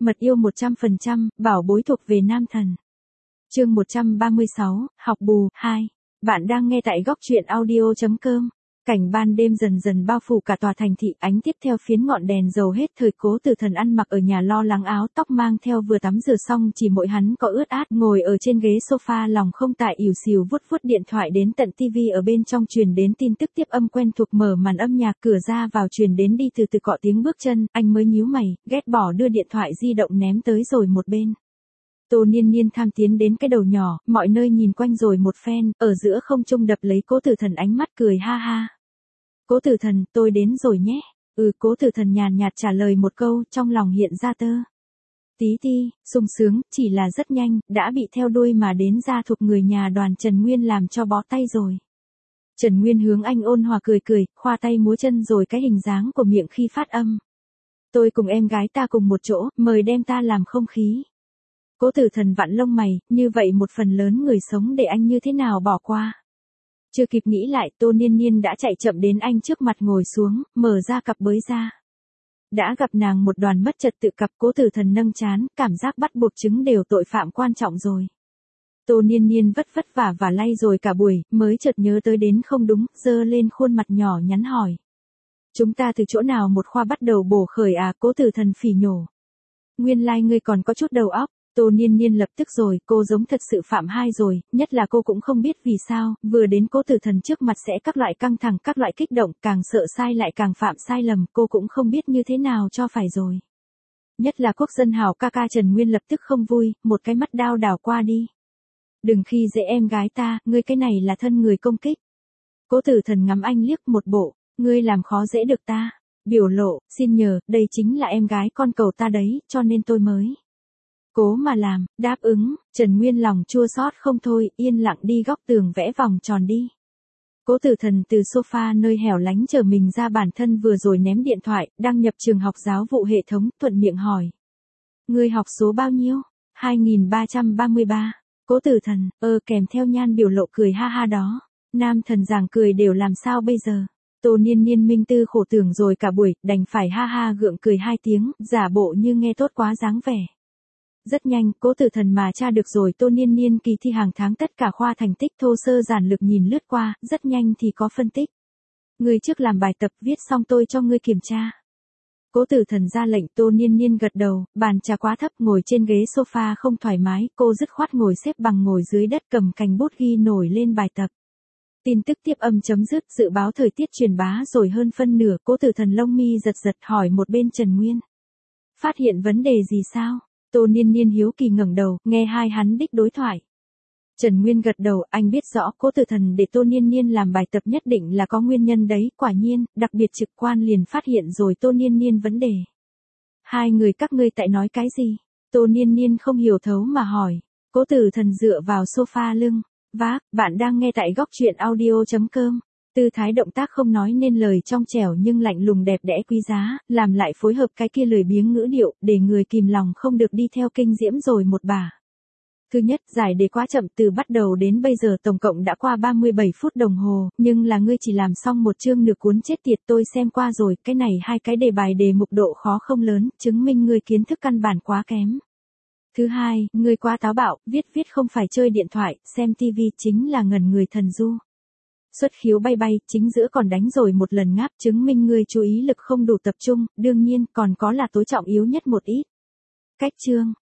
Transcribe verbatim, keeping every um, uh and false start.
Mật yêu một trăm phần trăm, bảo bối thuộc về nam thần. Chương một trăm ba mươi sáu, học bù, hai. Bạn đang nghe tại góc truyện audio chấm com. Cảnh ban đêm dần dần bao phủ cả tòa thành thị, ánh tiếp theo phiến ngọn đèn dầu hết thời. Cố Tử Thần ăn mặc ở nhà lo lắng, áo tóc mang theo, vừa tắm rửa xong, chỉ mỗi hắn có ướt át, ngồi ở trên ghế sofa lòng không tại ỉu xìu vuốt vuốt điện thoại. Đến tận tivi ở bên trong truyền đến tin tức tiếp âm quen thuộc, mở màn âm nhạc, cửa ra vào truyền đến đi từ từ cọ tiếng bước chân, anh mới nhíu mày, ghét bỏ đưa điện thoại di động ném tới rồi một bên. Tô Niên Niên tham tiến đến cái đầu nhỏ, mọi nơi nhìn quanh rồi một phen, ở giữa không trung đập lấy Cố Tử Thần, ánh mắt cười ha ha. Cố Tử Thần, tôi đến rồi nhé. Ừ, Cố Tử Thần nhàn nhạt trả lời một câu, trong lòng hiện ra tơ tí ti, sung sướng, chỉ là rất nhanh, đã bị theo đuôi mà đến gia thuộc người nhà đoàn Trần Nguyên làm cho bó tay rồi. Trần Nguyên hướng anh ôn hòa cười cười, khoa tay múa chân rồi cái hình dáng của miệng khi phát âm. Tôi cùng em gái ta cùng một chỗ, mời đem ta làm không khí. Cố Tử Thần vặn lông mày, như vậy một phần lớn người sống để anh như thế nào bỏ qua. Chưa kịp nghĩ lại, Tô Niên Niên đã chạy chậm đến anh trước mặt ngồi xuống, mở ra cặp bới ra. Đã gặp nàng một đoàn mất trật tự cặp. Cố Tử Thần nâng trán, cảm giác bắt buộc chứng đều tội phạm quan trọng rồi. Tô Niên Niên vất vất vả và lay rồi cả buổi, mới chợt nhớ tới đến không đúng, giơ lên khuôn mặt nhỏ nhắn hỏi. Chúng ta từ chỗ nào một khoa bắt đầu bổ khởi à? Cố Tử Thần phỉ nhổ. Nguyên lai like ngươi còn có chút đầu óc. Tô Niên Niên lập tức rồi, cô giống thật sự phạm hai rồi, nhất là cô cũng không biết vì sao, vừa đến Cố Tử Thần trước mặt sẽ các loại căng thẳng, các loại kích động, càng sợ sai lại càng phạm sai lầm, cô cũng không biết như thế nào cho phải rồi. Nhất là quốc dân hào ca ca Trần Nguyên lập tức không vui, một cái mắt đao đảo qua đi. Đừng khi dễ em gái ta, ngươi cái này là thân người công kích. Cố Tử Thần ngắm anh liếc một bộ, ngươi làm khó dễ được ta. Biểu lộ, xin nhờ, đây chính là em gái con cầu ta đấy, cho nên tôi mới cố mà làm. Đáp ứng. Trần Nguyên lòng chua xót không thôi, yên lặng đi góc tường vẽ vòng tròn đi. Cố Tử Thần từ sofa nơi hẻo lánh trở mình ra, bản thân vừa rồi ném điện thoại, đăng nhập trường học giáo vụ hệ thống, thuận miệng hỏi. Ngươi học số bao nhiêu? hai nghìn ba trăm ba mươi ba. Cố Tử Thần, ơ kèm theo nhan biểu lộ cười ha ha đó. Nam thần giảng cười đều làm sao bây giờ? Tô Niên Niên minh tư khổ tưởng rồi cả buổi, đành phải ha ha gượng cười hai tiếng, giả bộ như nghe tốt quá dáng vẻ. Rất nhanh, Cố Tử Thần mà tra được rồi Tô Niên Niên kỳ thi hàng tháng tất cả khoa thành tích, thô sơ giản lược nhìn lướt qua, rất nhanh thì có phân tích. Ngươi trước làm bài tập, viết xong tôi cho ngươi kiểm tra. Cố Tử Thần ra lệnh. Tô Niên Niên gật đầu, bàn trà quá thấp, ngồi trên ghế sofa không thoải mái, cô dứt khoát ngồi xếp bằng ngồi dưới đất, cầm cành bút ghi nổi lên bài tập. Tin tức tiếp âm chấm dứt, dự báo thời tiết truyền bá rồi hơn phân nửa. Cố Tử Thần lông mi giật giật hỏi một bên Trần Nguyên. Phát hiện vấn đề gì sao? Tô Niên Niên hiếu kỳ ngẩng đầu, nghe hai hắn đích đối thoại. Trần Nguyên gật đầu, anh biết rõ Cố Tử Thần để Tô Niên Niên làm bài tập nhất định là có nguyên nhân đấy, quả nhiên, đặc biệt trực quan liền phát hiện rồi Tô Niên Niên vấn đề. Hai người các ngươi tại nói cái gì? Tô Niên Niên không hiểu thấu mà hỏi. Cố Tử Thần dựa vào sofa lưng. Vác, bạn đang nghe tại góc truyện audio chấm com. Tư thái động tác không nói nên lời, trong trẻo nhưng lạnh lùng đẹp đẽ quý giá, làm lại phối hợp cái kia lười biếng ngữ điệu, để người kìm lòng không được đi theo kinh diễm rồi một bà. Thứ nhất, giải đề quá chậm, từ bắt đầu đến bây giờ tổng cộng đã qua ba mươi bảy phút đồng hồ, nhưng là ngươi chỉ làm xong một chương nửa cuốn, chết tiệt, tôi xem qua rồi, cái này hai cái đề bài đề mục độ khó không lớn, chứng minh ngươi kiến thức căn bản quá kém. Thứ hai, ngươi quá táo bạo, viết viết không phải chơi điện thoại, xem tivi chính là ngẩn người thần du. Xuất khiếu bay bay, chính giữa còn đánh rồi một lần ngáp, chứng minh ngươi chú ý lực không đủ tập trung, đương nhiên còn có là tối trọng yếu nhất một ít. Cách chương,